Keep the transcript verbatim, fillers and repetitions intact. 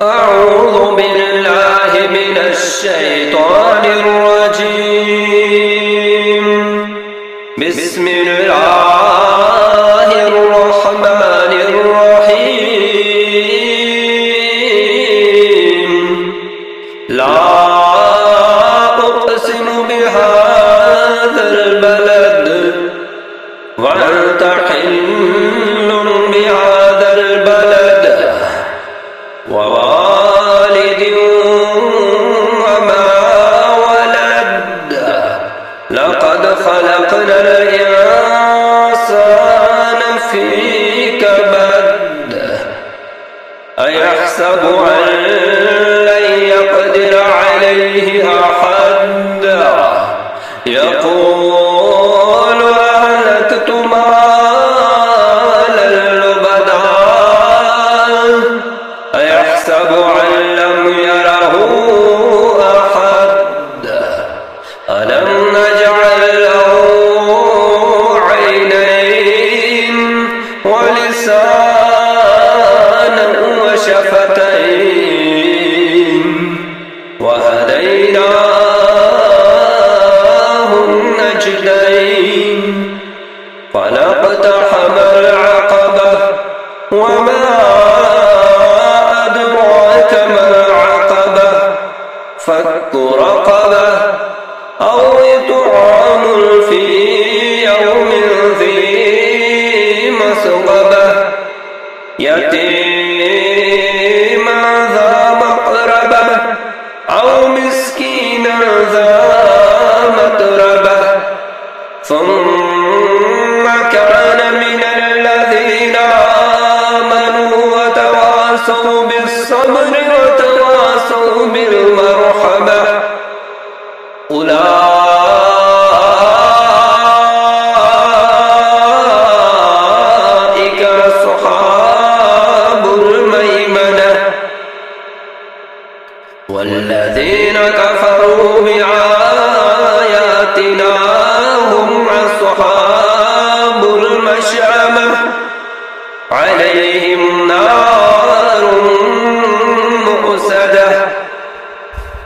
أعوذ بالله من الشيطان الرجيم. بسم الله الرحمن الرحيم. لا أقسم بهذا البلد وأنت حل بهذا البلد ووالد وما ولد. لقد خلقنا الإنسان في كبد. أيحسب أن لن يقدر عليه أحد. يقول أهلكت مالا لبدا. أيحسب أن لم يره أحد. ألم نجعل له عينين ولسانا وشفتين وهديناه النجدين. فلاقتحم العقبة وما أدراك ما العقبة. فك رقبة أو إطعام في يوم ذي مسغبة. يتيما ذا مقربة أو مسكينا ذا متربة. ثم كان من الذين آمنوا وتواصوا بالصبر وتواصوا بالمرحمة. أولئك أصحاب الميمنة. والذين كفروا بآياتنا هم أصحاب